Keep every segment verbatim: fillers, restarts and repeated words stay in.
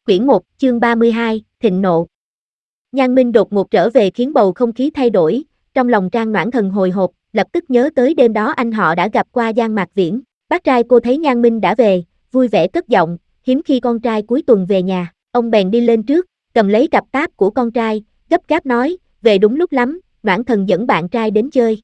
Quyển một, chương ba mươi hai, Thịnh nộ. Nhan Minh đột ngột trở về khiến bầu không khí thay đổi, trong lòng Trang Noãn Thần hồi hộp, lập tức nhớ tới đêm đó anh họ đã gặp qua Giang Mạc Viễn. Bác trai cô thấy Nhan Minh đã về, vui vẻ cất giọng, hiếm khi con trai cuối tuần về nhà, ông bèn đi lên trước, cầm lấy cặp táp của con trai, gấp gáp nói, về đúng lúc lắm, Noãn Thần dẫn bạn trai đến chơi.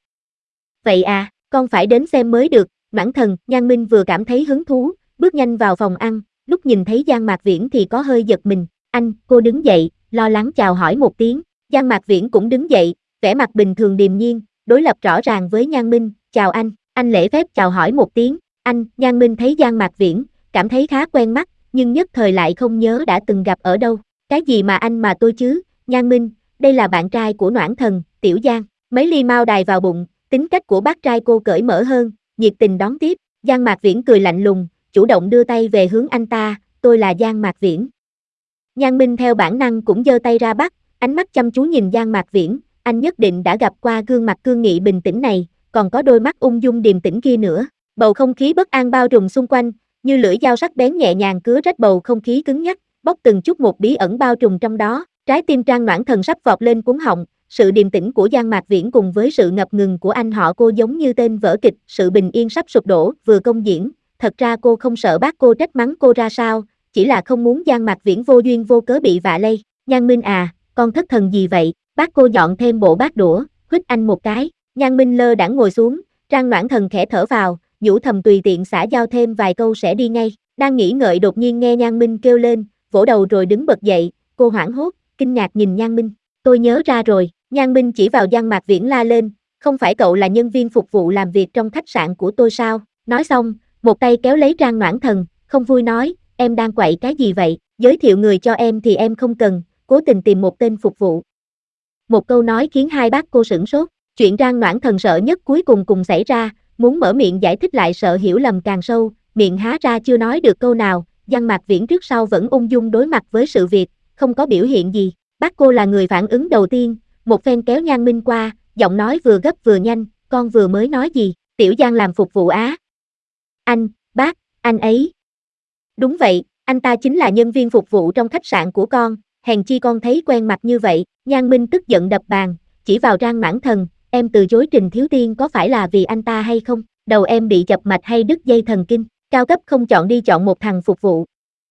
Vậy à, con phải đến xem mới được, Noãn Thần. Nhan Minh vừa cảm thấy hứng thú, bước nhanh vào phòng ăn. Lúc nhìn thấy Giang Mạc Viễn thì có hơi giật mình, anh, cô đứng dậy, lo lắng chào hỏi một tiếng. Giang Mạc Viễn cũng đứng dậy, vẻ mặt bình thường điềm nhiên, đối lập rõ ràng với Nhan Minh, chào anh, anh lễ phép chào hỏi một tiếng, anh. Nhan Minh thấy Giang Mạc Viễn, cảm thấy khá quen mắt, nhưng nhất thời lại không nhớ đã từng gặp ở đâu. Cái gì mà anh mà tôi chứ, Nhan Minh, đây là bạn trai của Noãn Thần, Tiểu Giang. Mấy ly mao đài vào bụng, tính cách của bác trai cô cởi mở hơn, nhiệt tình đón tiếp. Giang Mạc Viễn cười lạnh lùng, chủ động đưa tay về hướng anh ta, tôi là Giang Mạc Viễn. Nhan Minh theo bản năng cũng giơ tay ra bắt, ánh mắt chăm chú nhìn Giang Mạc Viễn, anh nhất định đã gặp qua gương mặt cương nghị bình tĩnh này, còn có đôi mắt ung dung điềm tĩnh kia nữa. Bầu không khí bất an bao trùm xung quanh, như lưỡi dao sắc bén nhẹ nhàng cứa rách bầu không khí cứng nhắc, bóc từng chút một bí ẩn bao trùm trong đó. Trái tim Trang Noãn Thần sắp vọt lên cuống họng, sự điềm tĩnh của Giang Mạc Viễn cùng với sự ngập ngừng của anh họ cô giống như tên vở kịch, sự bình yên sắp sụp đổ vừa công diễn. Thật ra cô không sợ bác cô trách mắng cô ra sao, chỉ là không muốn Giang Mạc Viễn vô duyên vô cớ bị vạ lây. Nhan Minh à, con thất thần gì vậy? Bác cô dọn thêm bộ bát đũa, huých anh một cái. Nhan Minh lơ đãng ngồi xuống, Trang Noãn Thần khẽ thở vào, nhủ thầm tùy tiện xã giao thêm vài câu sẽ đi ngay. Đang nghĩ ngợi đột nhiên nghe Nhan Minh kêu lên, vỗ đầu rồi đứng bật dậy, cô hoảng hốt, kinh ngạc nhìn Nhan Minh. Tôi nhớ ra rồi, Nhan Minh chỉ vào Giang Mạc Viễn la lên, không phải cậu là nhân viên phục vụ làm việc trong khách sạn của tôi sao? Nói xong, một tay kéo lấy Trang Noãn Thần, không vui nói, em đang quậy cái gì vậy, giới thiệu người cho em thì em không cần, cố tình tìm một tên phục vụ. Một câu nói khiến hai bác cô sửng sốt, chuyện Trang Noãn Thần sợ nhất cuối cùng cùng xảy ra, muốn mở miệng giải thích lại sợ hiểu lầm càng sâu, miệng há ra chưa nói được câu nào, Giang Mạc Viễn trước sau vẫn ung dung đối mặt với sự việc, không có biểu hiện gì. Bác cô là người phản ứng đầu tiên, một phen kéo Nhan Minh qua, giọng nói vừa gấp vừa nhanh, con vừa mới nói gì, Tiểu Giang làm phục vụ á. Anh, bác, anh ấy. Đúng vậy, anh ta chính là nhân viên phục vụ trong khách sạn của con, hèn chi con thấy quen mặt như vậy. Nhan Minh tức giận đập bàn, chỉ vào Trang Noãn Thần, em từ chối Trình Thiếu Tiên có phải là vì anh ta hay không, đầu em bị chập mạch hay đứt dây thần kinh, cao cấp không chọn đi chọn một thằng phục vụ.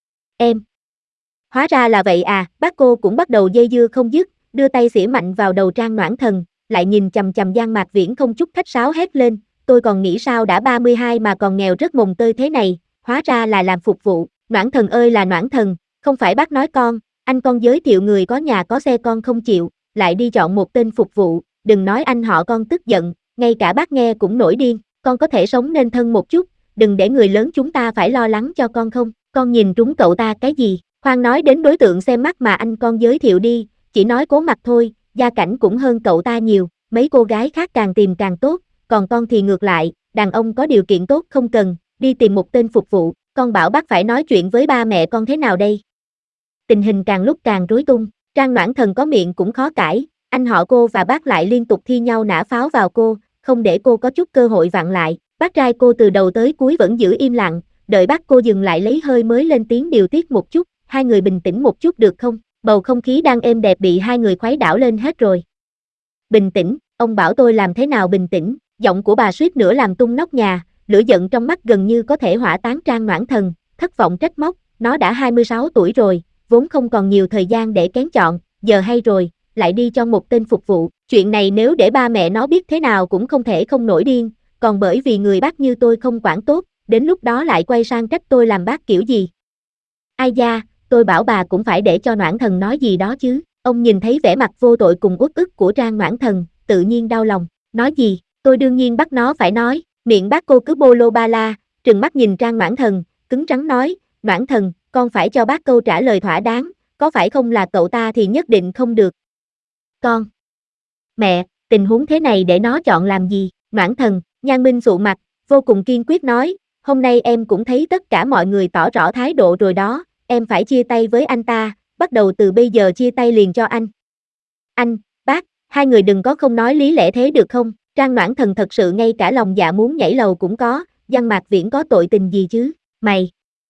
Em. Hóa ra là vậy à, bác cô cũng bắt đầu dây dưa không dứt, đưa tay xỉa mạnh vào đầu Trang Noãn Thần, lại nhìn chằm chằm Giang Mạc Viễn không chút khách sáo hét lên, tôi còn nghĩ sao đã ba mươi hai mà còn nghèo rất mồng tơi thế này, hóa ra là làm phục vụ. Noãn Thần ơi là Noãn Thần, không phải bác nói con, anh con giới thiệu người có nhà có xe con không chịu, lại đi chọn một tên phục vụ, đừng nói anh họ con tức giận, ngay cả bác nghe cũng nổi điên, con có thể sống nên thân một chút, đừng để người lớn chúng ta phải lo lắng cho con không, con nhìn trúng cậu ta cái gì, khoan nói đến đối tượng xem mắt mà anh con giới thiệu đi, chỉ nói cố mặt thôi, gia cảnh cũng hơn cậu ta nhiều, mấy cô gái khác càng tìm càng tốt, còn con thì ngược lại, đàn ông có điều kiện tốt không cần, đi tìm một tên phục vụ, con bảo bác phải nói chuyện với ba mẹ con thế nào đây? Tình hình càng lúc càng rối tung, Trang Noãn Thần có miệng cũng khó cãi, anh họ cô và bác lại liên tục thi nhau nã pháo vào cô, không để cô có chút cơ hội vặn lại, bác trai cô từ đầu tới cuối vẫn giữ im lặng, đợi bác cô dừng lại lấy hơi mới lên tiếng điều tiết một chút, hai người bình tĩnh một chút được không, bầu không khí đang êm đẹp bị hai người khuấy đảo lên hết rồi. Bình tĩnh, ông bảo tôi làm thế nào bình tĩnh, giọng của bà suýt nữa làm tung nóc nhà, lửa giận trong mắt gần như có thể hỏa táng Trang Noãn Thần, thất vọng trách móc, nó đã hai mươi sáu tuổi rồi, vốn không còn nhiều thời gian để kén chọn, giờ hay rồi, lại đi cho một tên phục vụ, chuyện này nếu để ba mẹ nó biết thế nào cũng không thể không nổi điên, còn bởi vì người bác như tôi không quản tốt, đến lúc đó lại quay sang trách tôi làm bác kiểu gì. Ai da, tôi bảo bà cũng phải để cho Noãn Thần nói gì đó chứ, ông nhìn thấy vẻ mặt vô tội cùng uất ức của Trang Noãn Thần, tự nhiên đau lòng, nói gì, tôi đương nhiên bắt nó phải nói, miệng bác cô cứ bô lô ba la, trừng mắt nhìn Trang Noãn Thần, cứng rắn nói, Noãn Thần, con phải cho bác câu trả lời thỏa đáng, có phải không là cậu ta thì nhất định không được. Con. Mẹ, tình huống thế này để nó chọn làm gì, Noãn Thần, Nhan Minh sụ mặt, vô cùng kiên quyết nói, hôm nay em cũng thấy tất cả mọi người tỏ rõ thái độ rồi đó, em phải chia tay với anh ta, bắt đầu từ bây giờ chia tay liền cho anh. Anh, bác, hai người đừng có không nói lý lẽ thế được không, Trang Noãn Thần thật sự ngay cả lòng dạ muốn nhảy lầu cũng có, Giang Mạc Viễn có tội tình gì chứ, mày.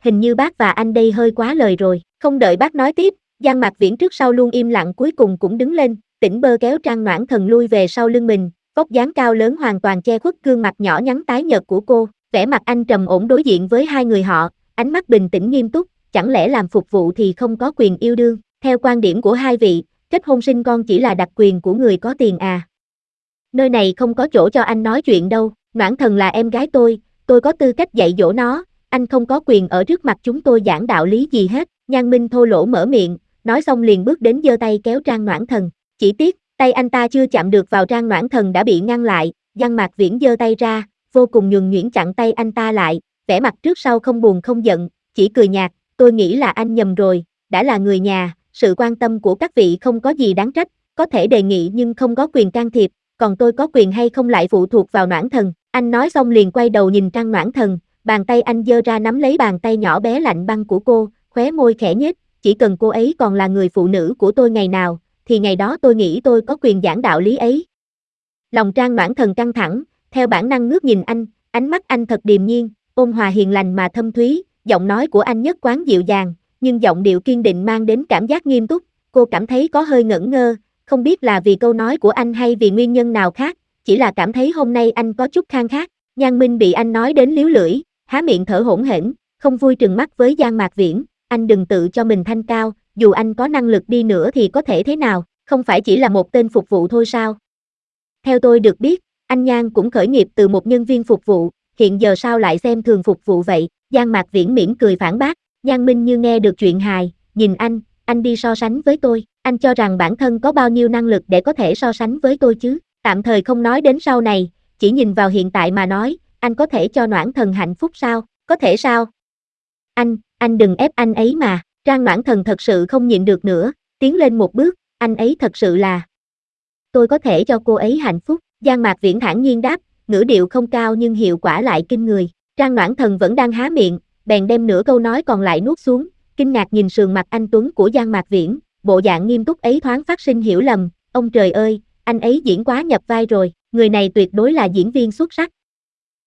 hình như bác và anh đây hơi quá lời rồi. Không đợi bác nói tiếp, Giang Mạc Viễn trước sau luôn im lặng cuối cùng cũng đứng lên, tỉnh bơ kéo Trang Noãn Thần lui về sau lưng mình, vóc dáng cao lớn hoàn toàn che khuất gương mặt nhỏ nhắn tái nhợt của cô, vẻ mặt anh trầm ổn đối diện với hai người họ, ánh mắt bình tĩnh nghiêm túc, chẳng lẽ làm phục vụ thì không có quyền yêu đương, theo quan điểm của hai vị, kết hôn sinh con chỉ là đặc quyền của người có tiền à. Nơi này không có chỗ cho anh nói chuyện đâu, Noãn Thần là em gái tôi, tôi có tư cách dạy dỗ nó, anh không có quyền ở trước mặt chúng tôi giảng đạo lý gì hết, Nhan Minh thô lỗ mở miệng, nói xong liền bước đến giơ tay kéo Trang Noãn Thần, chỉ tiếc, tay anh ta chưa chạm được vào Trang Noãn Thần đã bị ngăn lại, Giang Mạc Viễn giơ tay ra, vô cùng nhuần nhuyễn chặn tay anh ta lại, vẻ mặt trước sau không buồn không giận, chỉ cười nhạt, tôi nghĩ là anh nhầm rồi, đã là người nhà, sự quan tâm của các vị không có gì đáng trách, có thể đề nghị nhưng không có quyền can thiệp, còn tôi có quyền hay không lại phụ thuộc vào Noãn Thần, anh nói xong liền quay đầu nhìn Trang Noãn Thần, bàn tay anh giơ ra nắm lấy bàn tay nhỏ bé lạnh băng của cô, khóe môi khẽ nhếch, chỉ cần cô ấy còn là người phụ nữ của tôi ngày nào, thì ngày đó tôi nghĩ tôi có quyền giảng đạo lý ấy. Lòng Trang Noãn Thần căng thẳng, theo bản năng ngước nhìn anh, ánh mắt anh thật điềm nhiên, ôn hòa hiền lành mà thâm thúy, giọng nói của anh nhất quán dịu dàng, nhưng giọng điệu kiên định mang đến cảm giác nghiêm túc, cô cảm thấy có hơi ngẩn ngơ, không biết là vì câu nói của anh hay vì nguyên nhân nào khác, chỉ là cảm thấy hôm nay anh có chút khang khác. Nhan Minh bị anh nói đến líu lưỡi, há miệng thở hổn hển, không vui trừng mắt với Giang Mạc Viễn, anh đừng tự cho mình thanh cao, dù anh có năng lực đi nữa thì có thể thế nào, không phải chỉ là một tên phục vụ thôi sao? Theo tôi được biết, anh Nhan cũng khởi nghiệp từ một nhân viên phục vụ, hiện giờ sao lại xem thường phục vụ vậy? Giang Mạc Viễn mỉm cười phản bác, Nhan Minh như nghe được chuyện hài, nhìn anh, anh đi so sánh với tôi, anh cho rằng bản thân có bao nhiêu năng lực để có thể so sánh với tôi chứ? Tạm thời không nói đến sau này, chỉ nhìn vào hiện tại mà nói, anh có thể cho Noãn Thần hạnh phúc sao? Có thể sao? Anh, anh đừng ép anh ấy mà, Trang Noãn Thần thật sự không nhịn được nữa, tiến lên một bước, anh ấy thật sự là... Tôi có thể cho cô ấy hạnh phúc, Giang Mạc Viễn thản nhiên đáp, ngữ điệu không cao nhưng hiệu quả lại kinh người, Trang Noãn Thần vẫn đang há miệng, bèn đem nửa câu nói còn lại nuốt xuống, kinh ngạc nhìn sườn mặt anh tuấn của Giang Mạc Viễn, bộ dạng nghiêm túc ấy thoáng phát sinh hiểu lầm, ông trời ơi, anh ấy diễn quá nhập vai rồi, người này tuyệt đối là diễn viên xuất sắc.